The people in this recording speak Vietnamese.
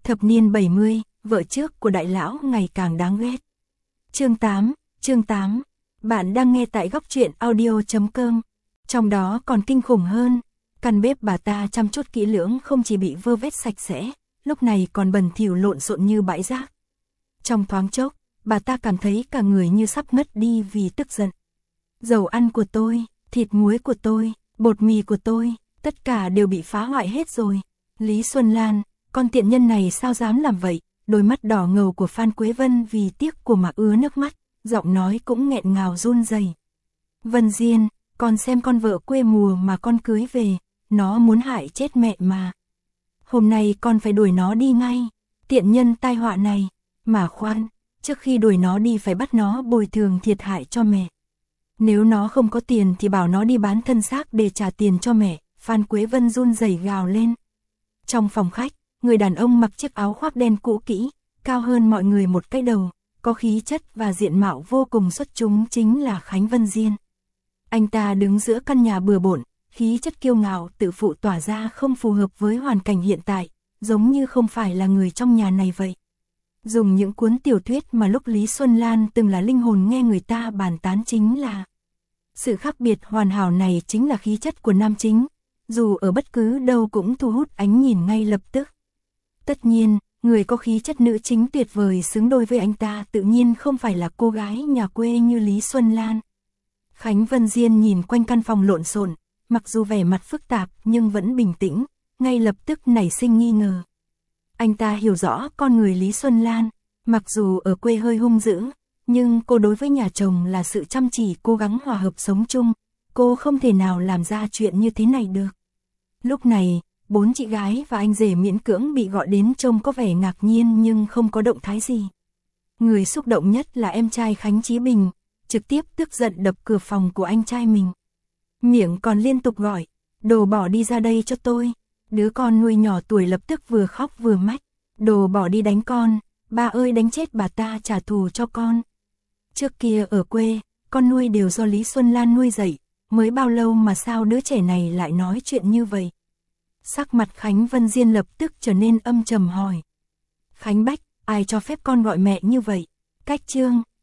Thập niên 70, vợ trước của đại lão ngày càng đáng ghét. Chương 8, bạn đang nghe tại góc truyện audio.com. Trong đó còn kinh khủng hơn, căn bếp bà ta chăm chút kỹ lưỡng không chỉ bị vơ vét sạch sẽ, lúc này còn bẩn thỉu lộn xộn như bãi rác. Trong thoáng chốc, bà ta cảm thấy cả người như sắp ngất đi vì tức giận. Dầu ăn của tôi, thịt muối của tôi, bột mì của tôi, tất cả đều bị phá hoại hết rồi. Lý Xuân Lan, con tiện nhân này sao dám làm vậy? Đôi mắt đỏ ngầu của Phan Quế Vân vì tiếc của mà ứa nước mắt, giọng nói cũng nghẹn ngào run rẩy. Vân Diên, con xem con vợ quê mùa mà con cưới về, nó muốn hại chết mẹ mà. Hôm nay con phải đuổi nó đi ngay, tiện nhân tai họa này. Mà khoan, trước khi đuổi nó đi phải bắt nó bồi thường thiệt hại cho mẹ. Nếu nó không có tiền thì bảo nó đi bán thân xác để trả tiền cho mẹ, Phan Quế Vân run rẩy gào lên. Trong phòng khách, người đàn ông mặc chiếc áo khoác đen cũ kỹ, cao hơn mọi người một cái đầu, có khí chất và diện mạo vô cùng xuất chúng chính là Khánh Vân Diên. Anh ta đứng giữa căn nhà bừa bộn, khí chất kiêu ngạo tự phụ tỏa ra không phù hợp với hoàn cảnh hiện tại, giống như không phải là người trong nhà này vậy. Dùng những cuốn tiểu thuyết mà lúc Lý Xuân Lan từng là linh hồn nghe người ta bàn tán chính là sự khác biệt hoàn hảo này chính là khí chất của nam chính, dù ở bất cứ đâu cũng thu hút ánh nhìn ngay lập tức. Tất nhiên, người có khí chất nữ chính tuyệt vời xứng đôi với anh ta tự nhiên không phải là cô gái nhà quê như Lý Xuân Lan. Khánh Vân Diên nhìn quanh căn phòng lộn xộn, mặc dù vẻ mặt phức tạp nhưng vẫn bình tĩnh, ngay lập tức nảy sinh nghi ngờ. Anh ta hiểu rõ con người Lý Xuân Lan, mặc dù ở quê hơi hung dữ, nhưng cô đối với nhà chồng là sự chăm chỉ cố gắng hòa hợp sống chung, cô không thể nào làm ra chuyện như thế này được. Lúc này, 4 chị gái và anh rể miễn cưỡng bị gọi đến trông có vẻ ngạc nhiên nhưng không có động thái gì. Người xúc động nhất là em trai Khánh Chí Bình, trực tiếp tức giận đập cửa phòng của anh trai mình. Miệng còn liên tục gọi, đồ bỏ đi ra đây cho tôi. Đứa con nuôi nhỏ tuổi lập tức vừa khóc vừa mách, đồ bỏ đi đánh con, ba ơi đánh chết bà ta trả thù cho con. Trước kia ở quê, con nuôi đều do Lý Xuân Lan nuôi dạy, mới bao lâu mà sao đứa trẻ này lại nói chuyện như vậy. Sắc mặt Khánh Vân Diên lập tức trở nên âm trầm hỏi. Khánh Bách, ai cho phép con gọi mẹ như vậy? Cách chương